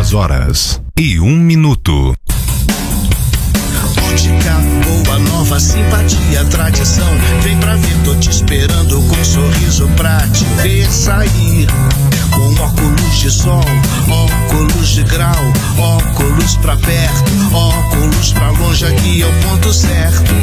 2h01. Ótica boa, nova simpatia, tradição. Vem pra ver, tô te esperando com um sorriso pra te ver sair. Com óculos de sol, óculos de grau, óculos pra perto, óculos pra longe, aqui é o ponto certo.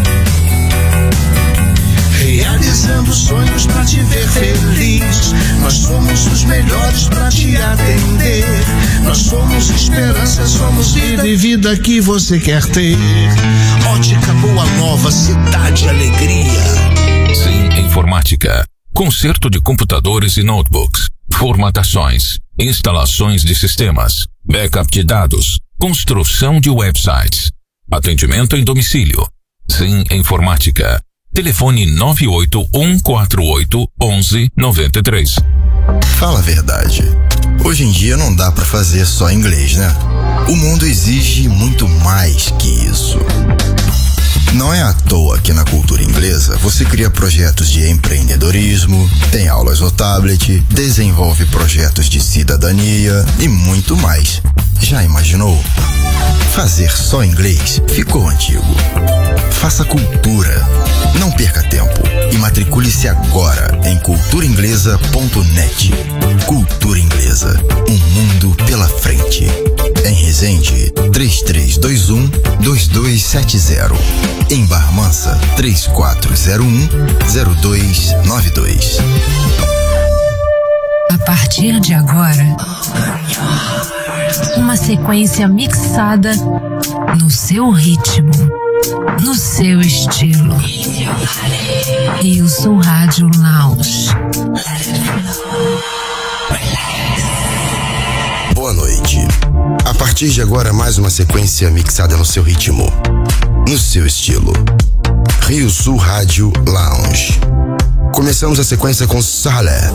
Realizando sonhos pra te ver feliz. Nós somos os melhores pra te atender. Nós somos esperança, somos vida e vida que você quer ter. Ótica Boa Nova, cidade alegria. Sim Informática. Conserto de computadores e notebooks. Formatações. Instalações de sistemas. Backup de dados. Construção de websites. Atendimento em domicílio. Sim Informática. Telefone 981481193. Fala a verdade. Hoje em dia não dá pra fazer só inglês, né? O mundo exige muito mais que isso. Não é à toa que na Cultura Inglesa você cria projetos de empreendedorismo, tem aulas no tablet, desenvolve projetos de cidadania e muito mais. Já imaginou? Fazer só inglês ficou antigo. Faça cultura. Não perca tempo e matricule-se agora em culturainglesa.net. Cultura Inglesa, um mundo pela frente. Em Resende, 3321-2270. Em Barra Mansa, 3401-0292. A partir de agora, uma sequência mixada no seu ritmo, no seu estilo. Rilson Rádio Lounge. Boa noite. A partir de agora, mais uma sequência mixada no seu ritmo, no seu estilo. Rio Sul Rádio Lounge. Começamos a sequência com Saleh.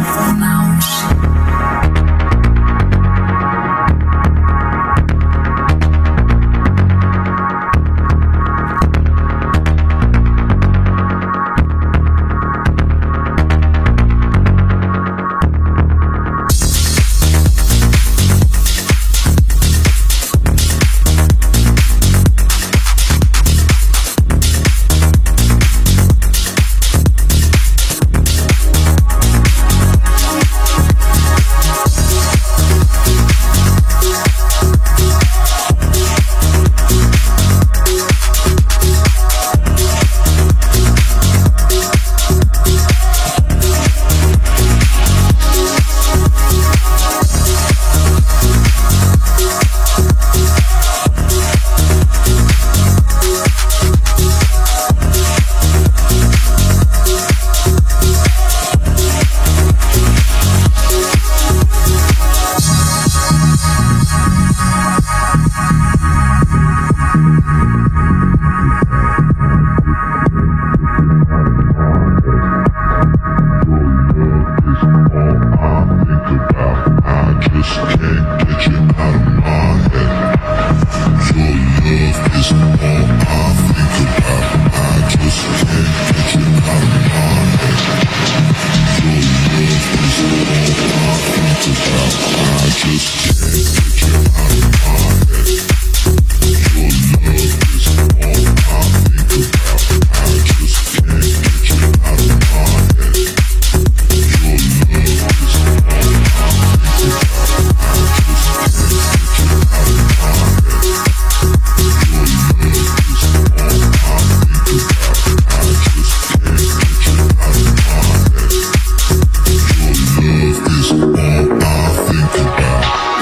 All I think about.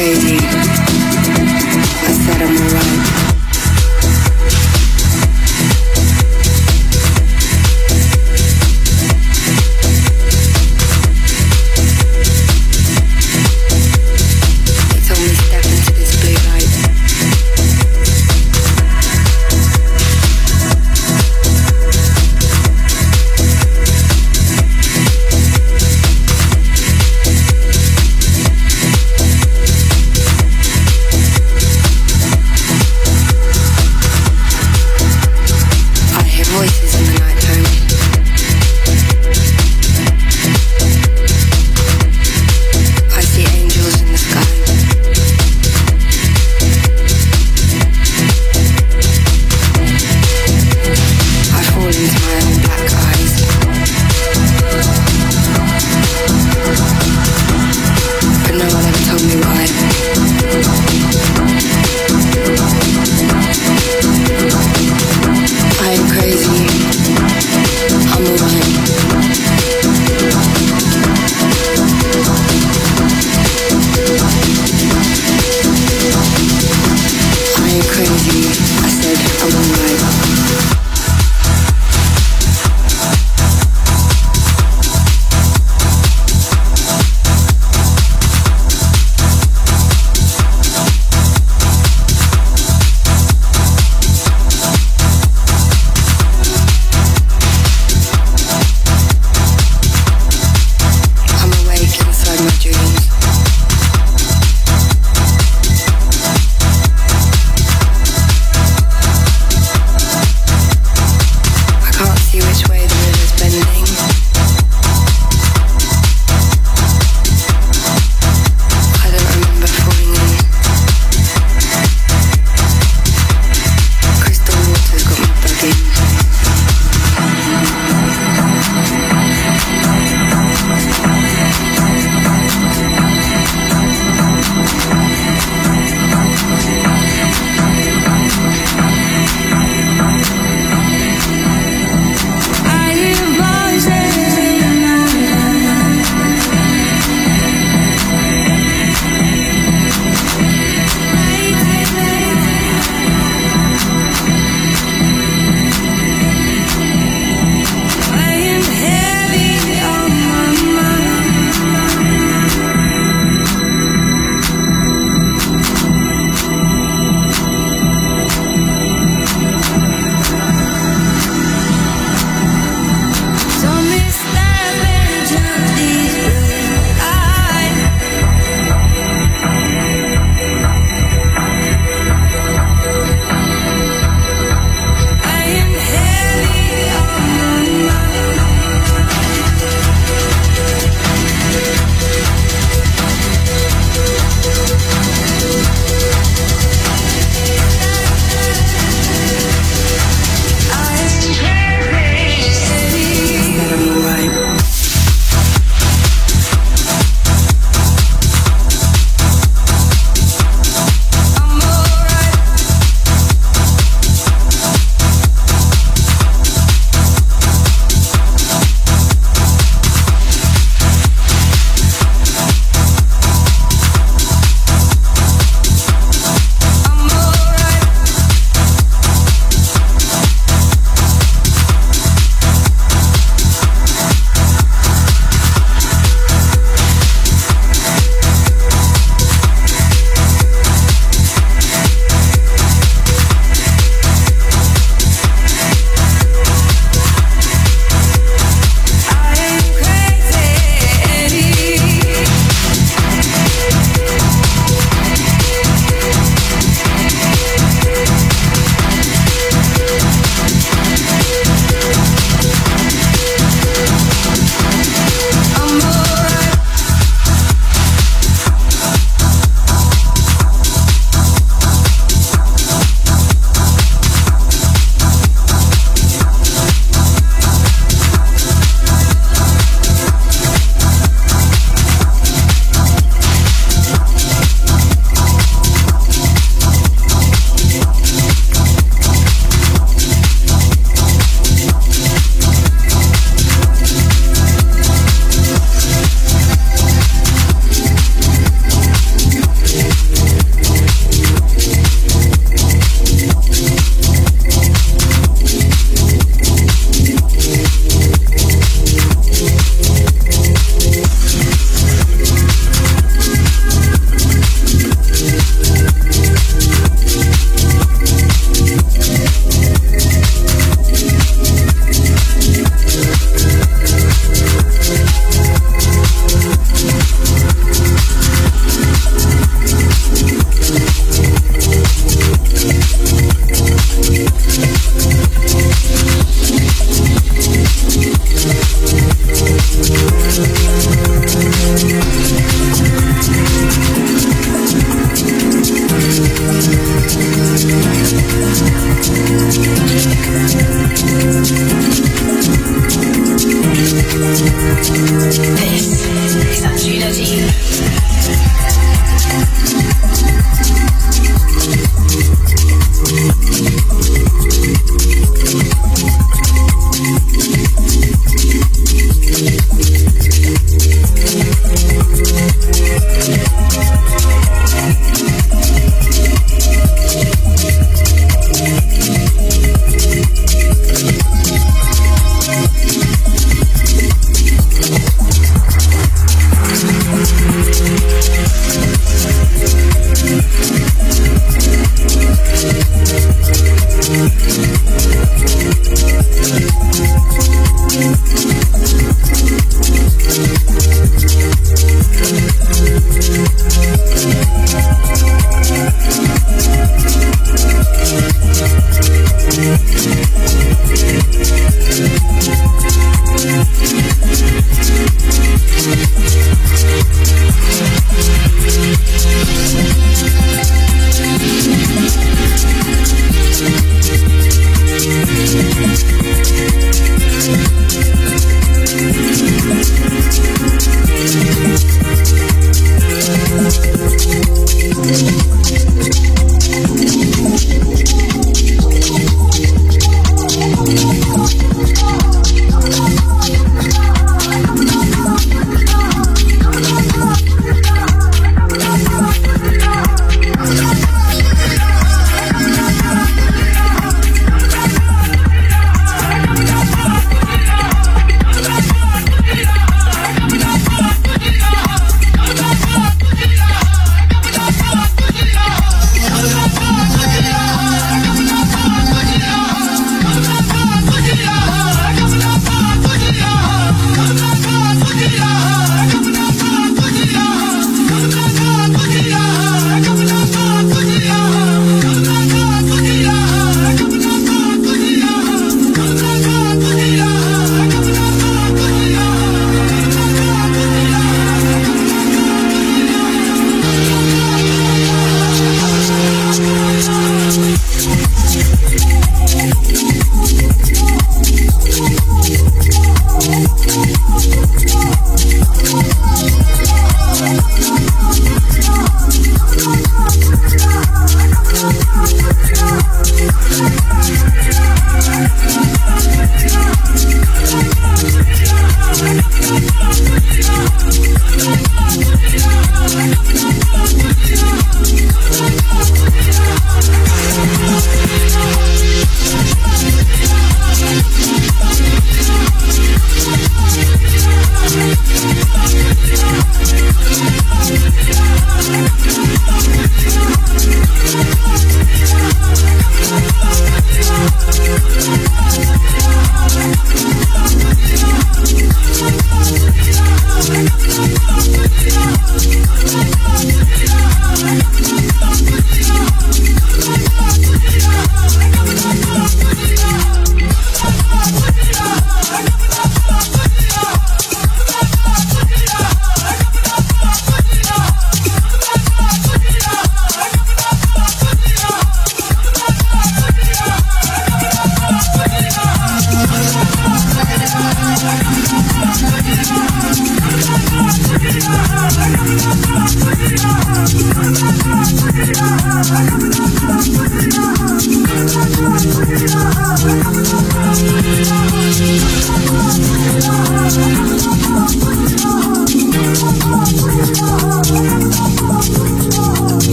crazy. I said I'm alright.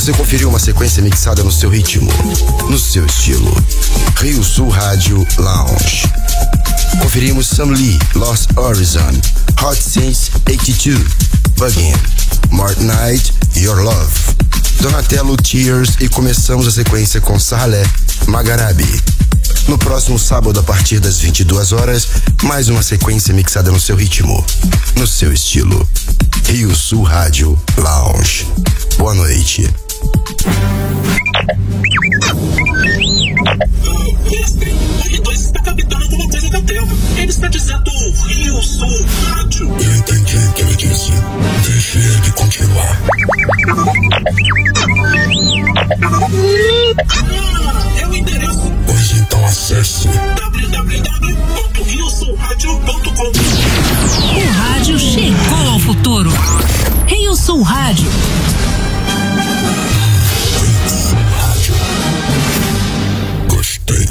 Você conferiu uma sequência mixada no seu ritmo, no seu estilo. Rio Sul Rádio Lounge. Conferimos Sam Lee, Lost Horizon, Hot Since 82, Buggin', Martin Knight, Your Love, Donatello, Tears e começamos a sequência com Sahalé, Magarabi. No próximo sábado, a partir das 22 horas, mais uma sequência mixada no seu ritmo, no seu estilo. Rio Sul Rádio Lounge. Boa noite. Mestre, o R2 está captando alguma coisa do tempo. Ele está dizendo Rio Sul Rádio. Eu entendi o que ele disse. Deixe ele continuar. É o endereço. Pois então acesse www.riosulradio.com. O rádio chegou ao futuro. Rio Sul Rádio. Gostei.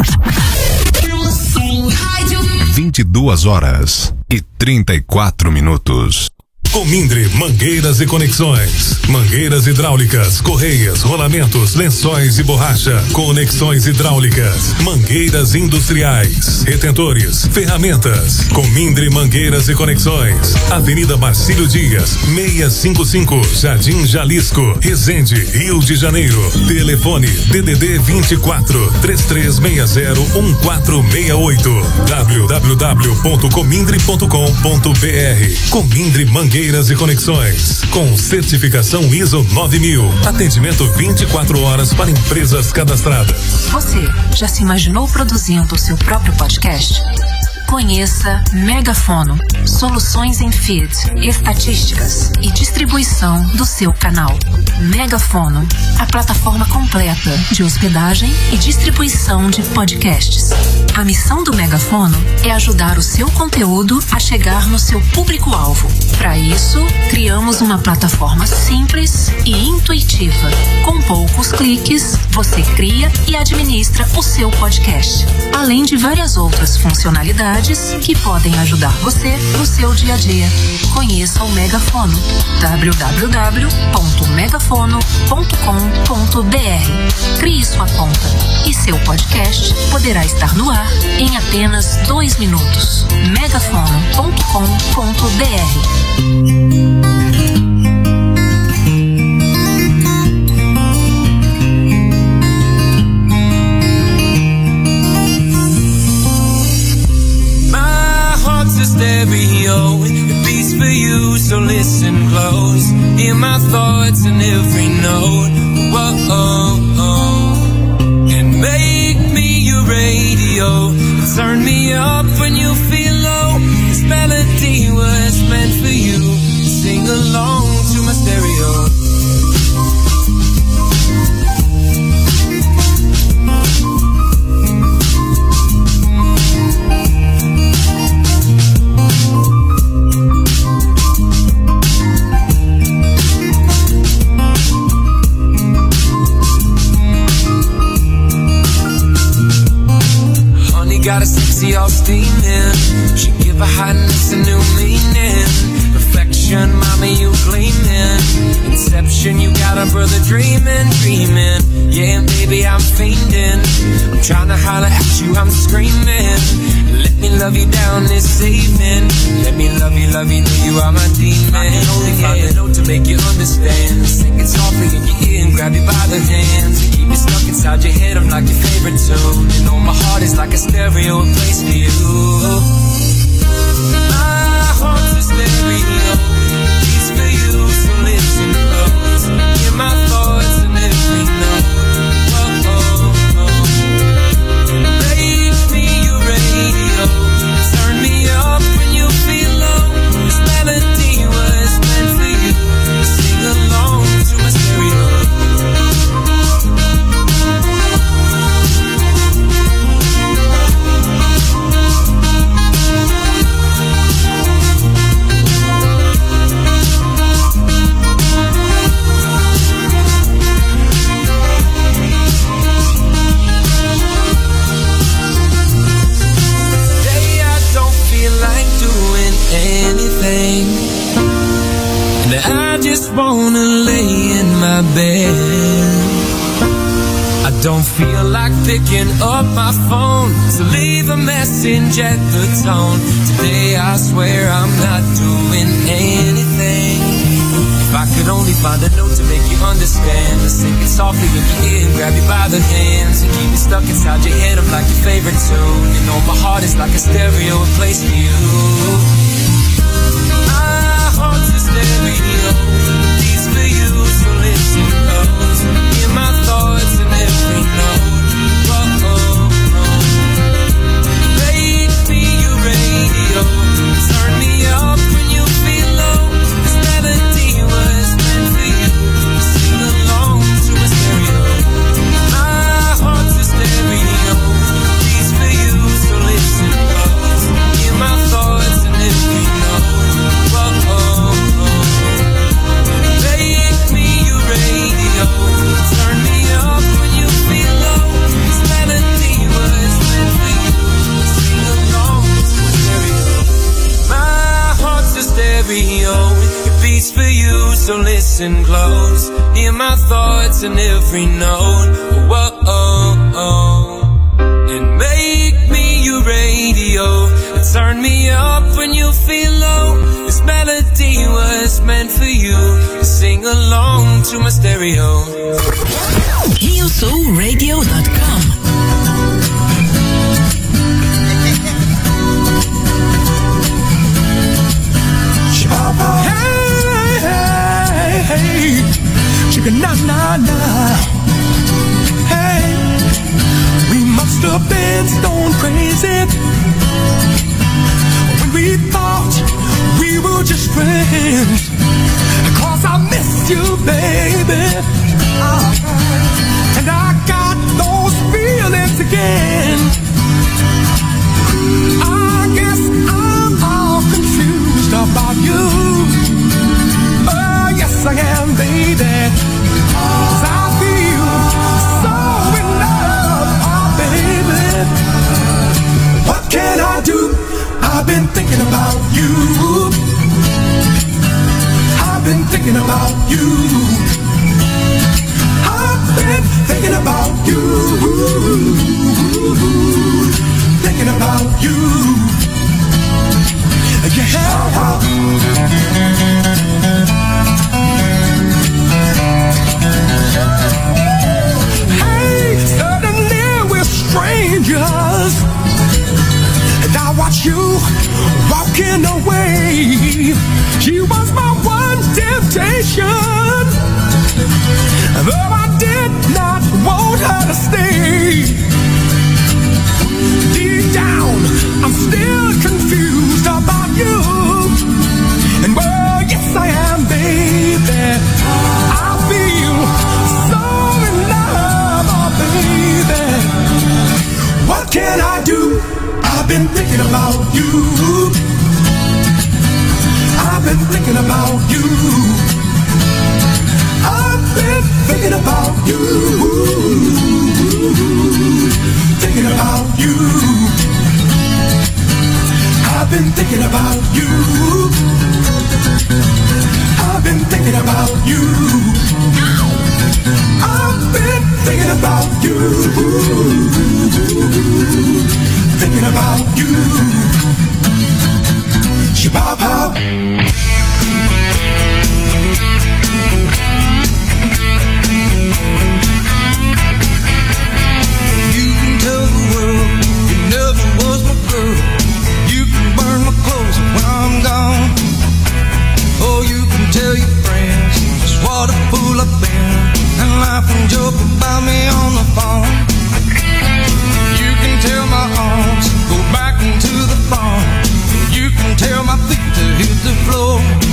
22h34. Comindre Mangueiras e Conexões. Mangueiras hidráulicas, correias, rolamentos, lençóis e borracha. Conexões hidráulicas. Mangueiras industriais. Retentores. Ferramentas. Comindre Mangueiras e Conexões. Avenida Marcílio Dias, 655, Jardim Jalisco, Resende, Rio de Janeiro. Telefone DDD 24 3360 1468. www.comindre.com.br. Comindre Mangueiras e Conexões, com certificação ISO 9000. Atendimento 24 horas para empresas cadastradas. Você já se imaginou produzindo o seu próprio podcast? Conheça Megafono, soluções em feed, estatísticas e distribuição do seu canal. Megafono, a plataforma completa de hospedagem e distribuição de podcasts. A missão do Megafono é ajudar o seu conteúdo a chegar no seu público-alvo. Para isso, criamos uma plataforma simples e intuitiva. Com poucos cliques, você cria e administra o seu podcast, além de várias outras funcionalidades que podem ajudar você no seu dia a dia. Conheça o Megafono. www.megafono.com.br. Crie sua conta e seu podcast poderá estar no ar em apenas 2 minutos. megafono.com.br. Stereo, it beats for you, so listen close. Hear my thoughts in every note. Whoa, and make me your radio. Turn me up when you feel low. This melody was meant for you. Sing along to my stereo. Got a sexy all steaming. She give a hotness a new meaning. Perfection, mommy, you gleaming. Inception, you got a brother dreaming, dreaming. Yeah, baby, I'm fiending. I'm trying to holler at you, I'm screaming. Let me love you down this evening. Let me love you, though you are my demon. I can only find a note to make you understand. Sing it softly in your ear and grab you by the hands. And keep it stuck inside your head, I'm like your favorite tune. You know my heart is like a stereo, a place for you. My heart's a stereo, it's for you, so listen close. Hear my thoughts and every note. Make me your radio. Turn me up when you feel low. This melody was meant for you. Sing along to my stereo. Anything, and I just wanna lay in my bed feel like picking up my phone, so leave a message at the tone. Today I swear I'm not doing anything. If I could only find a note to make you understand, to sing it softly in your ear and grab you by the hands and keep it stuck inside your head. I'm like your favorite tune. You know my heart is like a stereo, a place for you. My heart's a stereo, beats for you, so listen close. Hear my thoughts in every note. Whoa, make me your radio, turn me up when you feel low. This melody was meant for you, sing along to a stereo. My heart's a stereo, beats for you, so listen close. Hear my thoughts in every note. Make me your radio, turn me up when you feel low. This melody was meant for you, sing along to a stereo. My heart's a stereo, it beats for you, so listen close. Hear my thoughts in every note. Whoa, and make me your radio, turn me up when you feel low. This melody was meant for you, sing along to my stereo. RioSoulRadio.com. Hey, chicken na na na. Hey, we must have been stone crazy when we thought we were just friends. 'Cause I miss you, baby, and I got those feelings again. I guess I'm all confused about you. Oh, yes I am, baby. 'Cause I feel so in love, oh baby. What can I do? I've been thinking about you. I've been thinking about you. I've been thinking about you. Thinking about you. Yeah. Hey, suddenly we're strangers, and I watch you walking away. She was my one temptation, though I did not want her to stay. Deep down, I'm still confused about you. And well, yes I am, baby. I feel so in love, oh baby. What can I do? I've been thinking about you. I've been thinking about you. I've been thinking about you. Thinking about you. I've been thinking about you. I've been thinking about you. I've been thinking about you. Thinking about you. Shabab. You can tell the world you never was my girl. You can burn my clothes when I'm gone. Oh, you can tell your friends just what a fool I've been, and laugh and joke about me on the phone. You can tell my arms go back into the farm. You can tell my feet to hit the floor.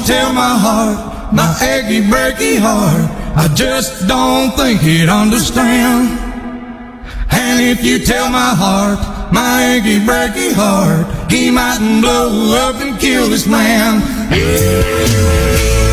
tell my heart, my achy, breaky heart, I just don't think he'd understand. And if you tell my heart, my achy, breaky heart, he mightn't blow up and kill this man.